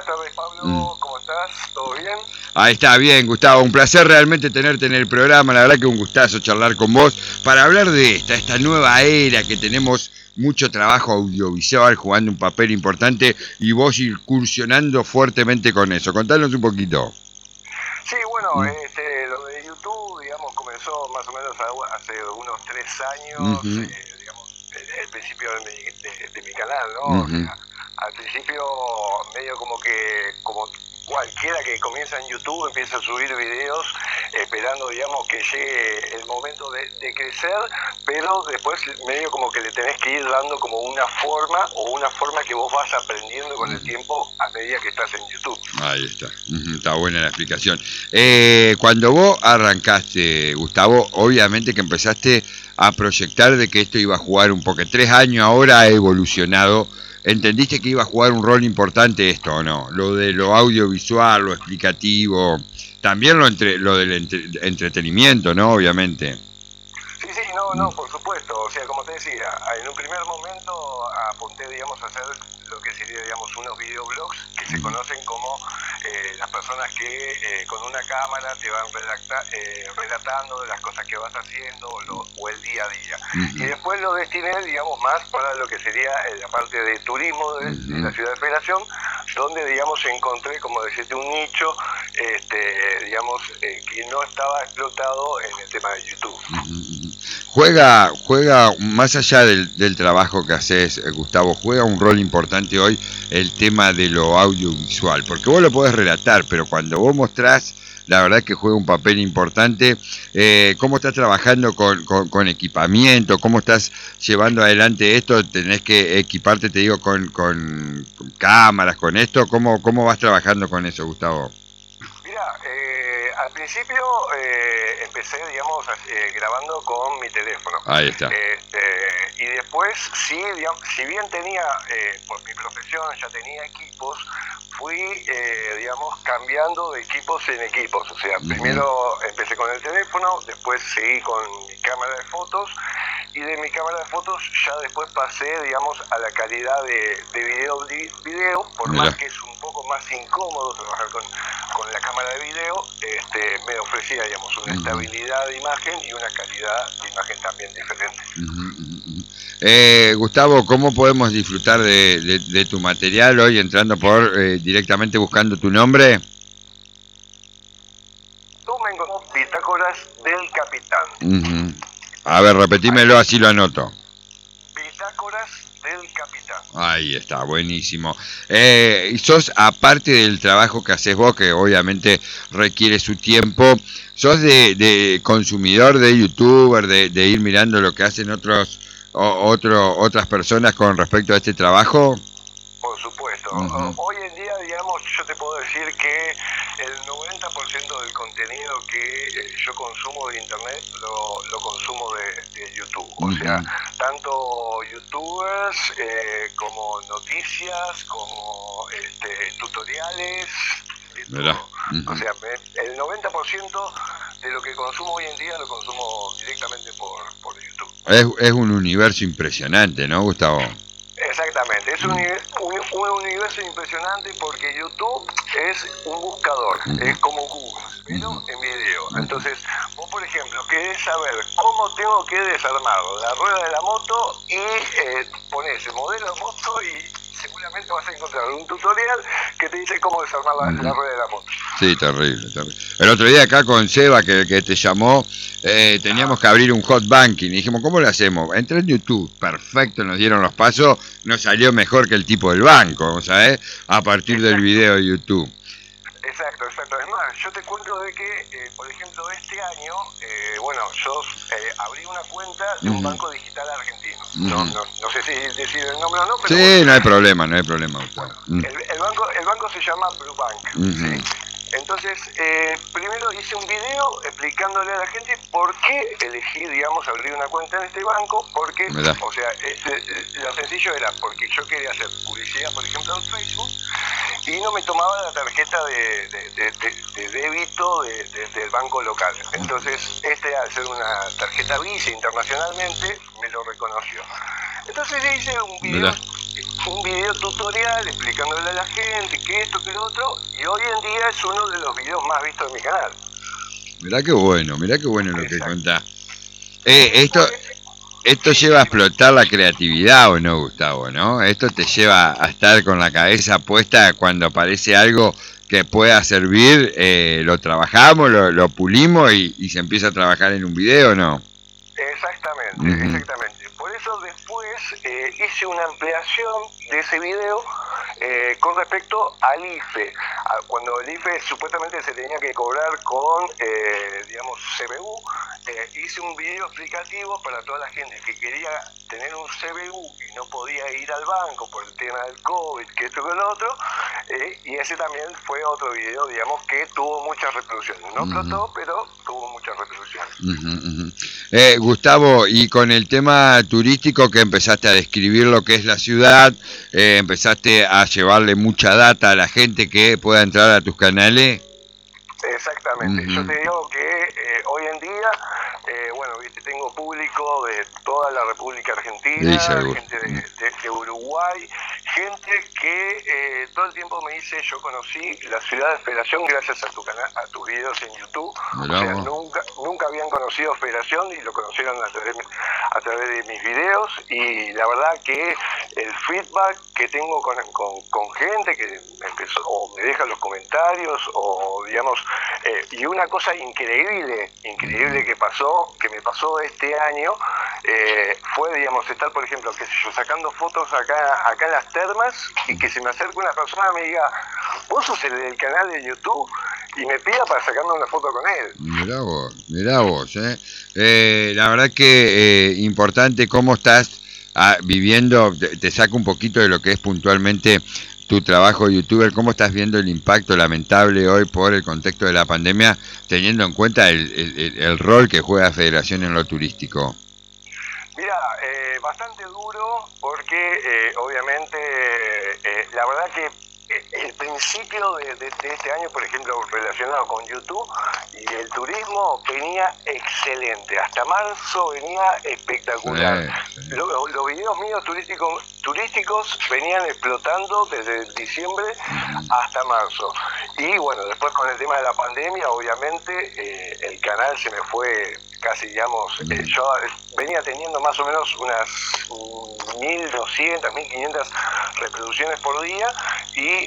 Buenas tardes, Pablo. ¿Cómo estás? ¿Todo bien? Ahí está, bien, Gustavo. Un placer realmente tenerte en el programa. La verdad que un gustazo charlar con vos para hablar de esta nueva era que tenemos mucho trabajo audiovisual jugando un papel importante y vos incursionando fuertemente con eso. Contanos un poquito. Sí, bueno, lo de YouTube, digamos, comenzó más o menos hace unos 3 años, Ujú, digamos, el principio de mi canal, ¿no? O ujú. sea, al principio medio como cualquiera que comienza en YouTube empieza a subir videos esperando, digamos, que llegue el momento de crecer, pero después medio como que le tenés que ir dando como una forma que vos vas aprendiendo con el tiempo a medida que estás en YouTube. Ahí está. Está buena la explicación. Cuando vos arrancaste, Gustavo, obviamente que empezaste a proyectar de que esto iba a jugar un poco. 3 años ahora ha evolucionado. ¿Entendiste que iba a jugar un rol importante esto o no? Lo de lo audiovisual, lo explicativo, también lo del entretenimiento, ¿no? Obviamente. Sí, sí, no, por supuesto. O sea, como te decía, en un primer momento apunté, digamos, a hacer lo que sería, digamos, unos videoblogs que se conocen como las personas que con una cámara te van relatando de las cosas que vas haciendo o el día a día. Y después lo destiné, digamos, más para lo que sería la parte de turismo de la ciudad de Federación, donde, digamos, encontré, como decirte, un nicho, digamos, que no estaba explotado en el tema de YouTube. Juega más allá del trabajo que haces, Gustavo, juega un rol importante hoy el tema de lo audiovisual, porque vos lo podés relatar, pero cuando vos mostrás, la verdad que juega un papel importante. ¿Cómo estás trabajando con equipamiento? ¿Cómo estás llevando adelante esto? ¿Tenés que equiparte, te digo, con cámaras, con esto? ¿Cómo vas trabajando con eso, Gustavo? Mira, al principio empecé, digamos, grabando con mi teléfono. Ahí está. Y después, sí, digamos, si bien tenía, por mi profesión, ya tenía equipos, fui, digamos, cambiando de equipos en equipos. O sea, primero empecé con el teléfono, después seguí con mi cámara de fotos, y de mi cámara de fotos ya después pasé, digamos, a la calidad de video, por Mirá. más que es un poco más incómodo trabajar con la cámara de video, me ofrecía, digamos, una estabilidad de imagen y una calidad de imagen también diferente. Gustavo, ¿cómo podemos disfrutar de tu material hoy entrando por directamente buscando tu nombre? Tomen como Bitácoras del Capitán. A ver, repetímelo, así lo anoto. Bitácoras del Capitán. Ahí está, buenísimo. Y sos, aparte del trabajo que haces vos, que obviamente requiere su tiempo, ¿sos de consumidor de youtuber, de ir mirando lo que hacen otras personas con respecto a este trabajo? Por supuesto. Hoy en día, digamos, yo te puedo decir que el 90% del contenido que yo consumo de internet lo consumo de YouTube. O sea, tanto youtubers como noticias, como tutoriales, de todo. O sea, el 90% de lo que consumo hoy en día lo consumo directamente por YouTube. Es un universo impresionante, ¿no, Gustavo? Exactamente, es un universo impresionante porque YouTube es un buscador, es como Google, pero en video. Entonces, vos por ejemplo, querés saber cómo tengo que desarmar la rueda de la moto y pones el modelo de moto y seguramente vas a encontrar un tutorial que te dice cómo desarmar la rueda de la moto. Sí, terrible, terrible. El otro día acá con Seba, que te llamó, teníamos que abrir un hot banking. Y dijimos, ¿cómo lo hacemos? Entré en YouTube, perfecto, nos dieron los pasos, nos salió mejor que el tipo del banco, ¿sabes? A partir del video de YouTube. Exacto. Es más, yo te cuento de que, por ejemplo, este año, bueno, yo abrí una cuenta de un banco digital argentino. No sé si decir el nombre o no, pero Sí, bueno, no hay problema, Gustavo. bueno, el banco se llama Blue Bank, ¿sí? Entonces, primero hice un video explicándole a la gente por qué elegí, digamos, abrir una cuenta en este banco, porque, o sea, lo sencillo era porque yo quería hacer publicidad, por ejemplo, en Facebook, y no me tomaba la tarjeta de débito del banco local. Entonces, al ser una tarjeta Visa internacionalmente, me lo reconoció. Entonces hice un video un video tutorial explicándole a la gente que esto, que lo otro, y hoy en día es uno de los videos más vistos de mi canal. Mirá qué bueno lo que Exacto. contás. Esto lleva a explotar la creatividad, ¿o no, Gustavo? ¿No? Esto te lleva a estar con la cabeza puesta cuando aparece algo que pueda servir, lo trabajamos, lo pulimos y se empieza a trabajar en un video, ¿no? Exactamente, exactamente. Por eso después hice una ampliación de ese video con respecto al IFE. Cuando el IFE supuestamente se tenía que cobrar con, digamos, CBU, hice un video explicativo para toda la gente que quería tener un CBU y no podía ir al banco por el tema del COVID, que esto que lo otro, y ese también fue otro video, digamos, que tuvo muchas reproducciones. No explotó, pero tuvo muchas reproducciones. Gustavo, y con el tema turístico que empezaste a describir lo que es la ciudad, empezaste a llevarle mucha data a la gente que pueda entrar a tus canales. Exactamente, yo te digo que hoy en día, bueno, viste, tengo público de toda la República Argentina, gente de Uruguay, gente que todo el tiempo me dice, yo conocí la ciudad de Federación gracias a tu canal, a tus videos en YouTube. Bravo. O sea, nunca habían conocido Federación y lo conocieron a través de mis videos, y la verdad que el feedback que tengo con gente que empezó, o me deja los comentarios, o digamos, y una cosa increíble que me pasó este año, fue, digamos, estar, por ejemplo, qué sé yo, sacando fotos acá en las termas, y que se me acerque una persona y me diga, vos sos el del canal de YouTube, y me pida para sacarme una foto con él. Mirá vos, la verdad que importante cómo estás viviendo, te saco un poquito de lo que es puntualmente tu trabajo de youtuber, cómo estás viendo el impacto lamentable hoy por el contexto de la pandemia, teniendo en cuenta el rol que juega Federación en lo turístico. Mira, bastante duro porque obviamente la verdad que el principio de este año, por ejemplo, relacionado con YouTube y el turismo, venía excelente. Hasta marzo venía espectacular. Los videos míos turísticos venían explotando desde diciembre hasta marzo. Y bueno, después con el tema de la pandemia, obviamente, el canal se me fue casi, digamos, yo venía teniendo más o menos unas 1.200, 1.500 reproducciones por día, y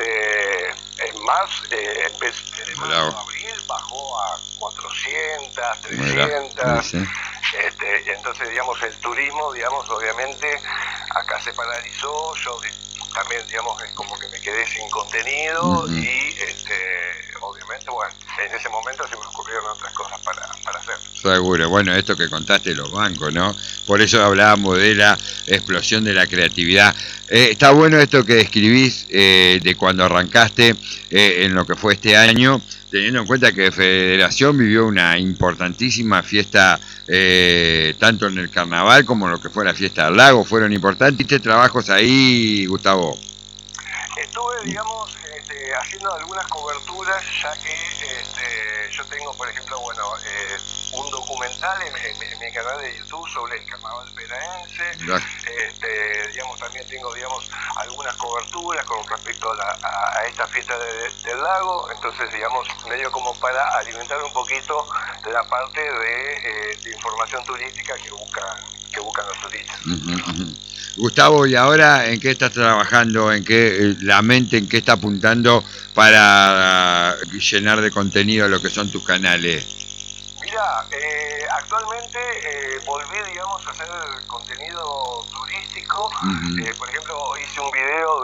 en marzo, desde marzo a abril bajó a 400, 300, entonces, digamos, el turismo, digamos, obviamente, acá se paralizó, yo también, digamos, es como que me quedé sin contenido, y obviamente, bueno, en ese momento se me ocurrieron otras cosas para hacer. Seguro, bueno, esto que contaste los bancos, ¿no? Por eso hablábamos de la explosión de la creatividad. Está bueno esto que describís de cuando arrancaste en lo que fue este año, teniendo en cuenta que Federación vivió una importantísima fiesta, tanto en el carnaval como en lo que fue la fiesta del lago, fueron importantes. ¿Hiciste trabajos ahí, Gustavo? Estuve, digamos, haciendo algunas coberturas, ya que yo tengo, por ejemplo, bueno, un documental en mi canal de YouTube sobre el carnaval peraense, digamos, también tengo, digamos, algunas coberturas con respecto a esta fiesta del lago, entonces, digamos, medio como para alimentar un poquito la parte de información turística que buscan los turistas. Gustavo, ¿y ahora en qué estás trabajando? ¿En qué la mente, en qué está apuntando para llenar de contenido lo que son tus canales? Mira, actualmente volví, digamos, a hacer contenido turístico. Por ejemplo, hice un video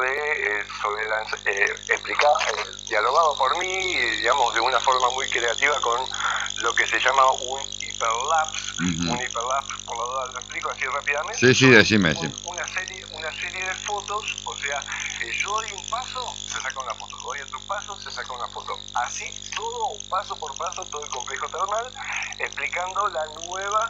dialogado por mí, digamos, de una forma muy creativa con lo que se llama un hiperlapse. Un hiperlapse, por la duda lo explico así rápidamente. Sí, decime. Una serie de fotos, o sea, yo doy un paso, se saca una foto, doy otro paso, se saca una foto. Así, todo paso por paso, todo el complejo termal, explicando la nueva,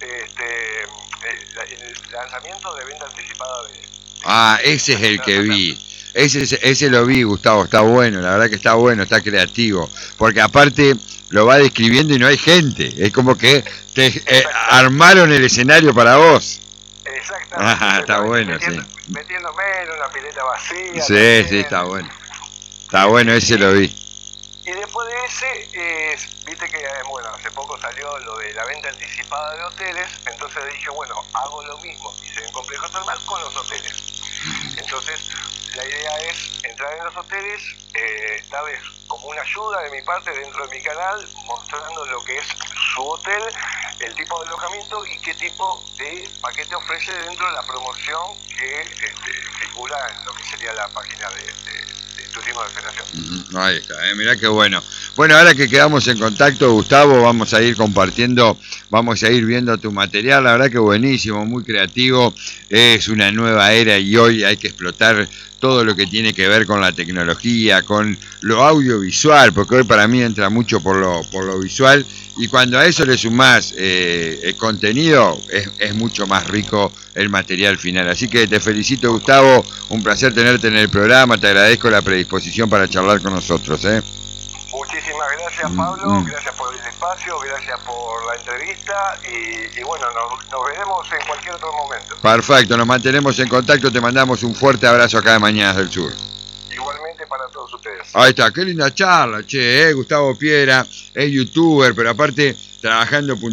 el lanzamiento de venta anticipada de ese es el que vi. Ese lo vi, Gustavo, está bueno, la verdad que está bueno, está creativo, porque aparte lo va describiendo y no hay gente, es como que te armaron el escenario para vos. Exactamente. Está bueno, Metiéndome en una pileta vacía. Sí, también. sí, está bueno. Está bueno, ese lo vi. Y después de ese, viste que bueno, hace poco salió lo de la venta anticipada de hoteles, entonces dije, bueno, hago lo mismo que hice en Complejo Termal con los hoteles. Entonces, la idea es entrar en los hoteles, darles como una ayuda de mi parte dentro de mi canal, mostrando lo que es su hotel, el tipo de alojamiento y qué tipo de paquete ofrece dentro de la promoción que figura en lo que sería la página de Turismo de Federación. Ahí está, mirá qué bueno. Bueno, ahora que quedamos en contacto, Gustavo, vamos a ir compartiendo, vamos a ir viendo tu material, la verdad que buenísimo, muy creativo, es una nueva era y hoy hay que explotar todo lo que tiene que ver con la tecnología, con lo audiovisual, porque hoy para mí entra mucho por lo visual, y cuando a eso le sumás el contenido, es mucho más rico el material final. Así que te felicito, Gustavo, un placer tenerte en el programa, te agradezco la predisposición para charlar con nosotros. Muchísimas gracias, Pablo, gracias por el espacio, gracias por la entrevista y bueno, nos veremos en cualquier otro momento. Perfecto, nos mantenemos en contacto, te mandamos un fuerte abrazo acá de Mañanas del Sur. Igualmente para todos ustedes. Ahí está, qué linda charla, che, Gustavo Piera, es youtuber, pero aparte trabajando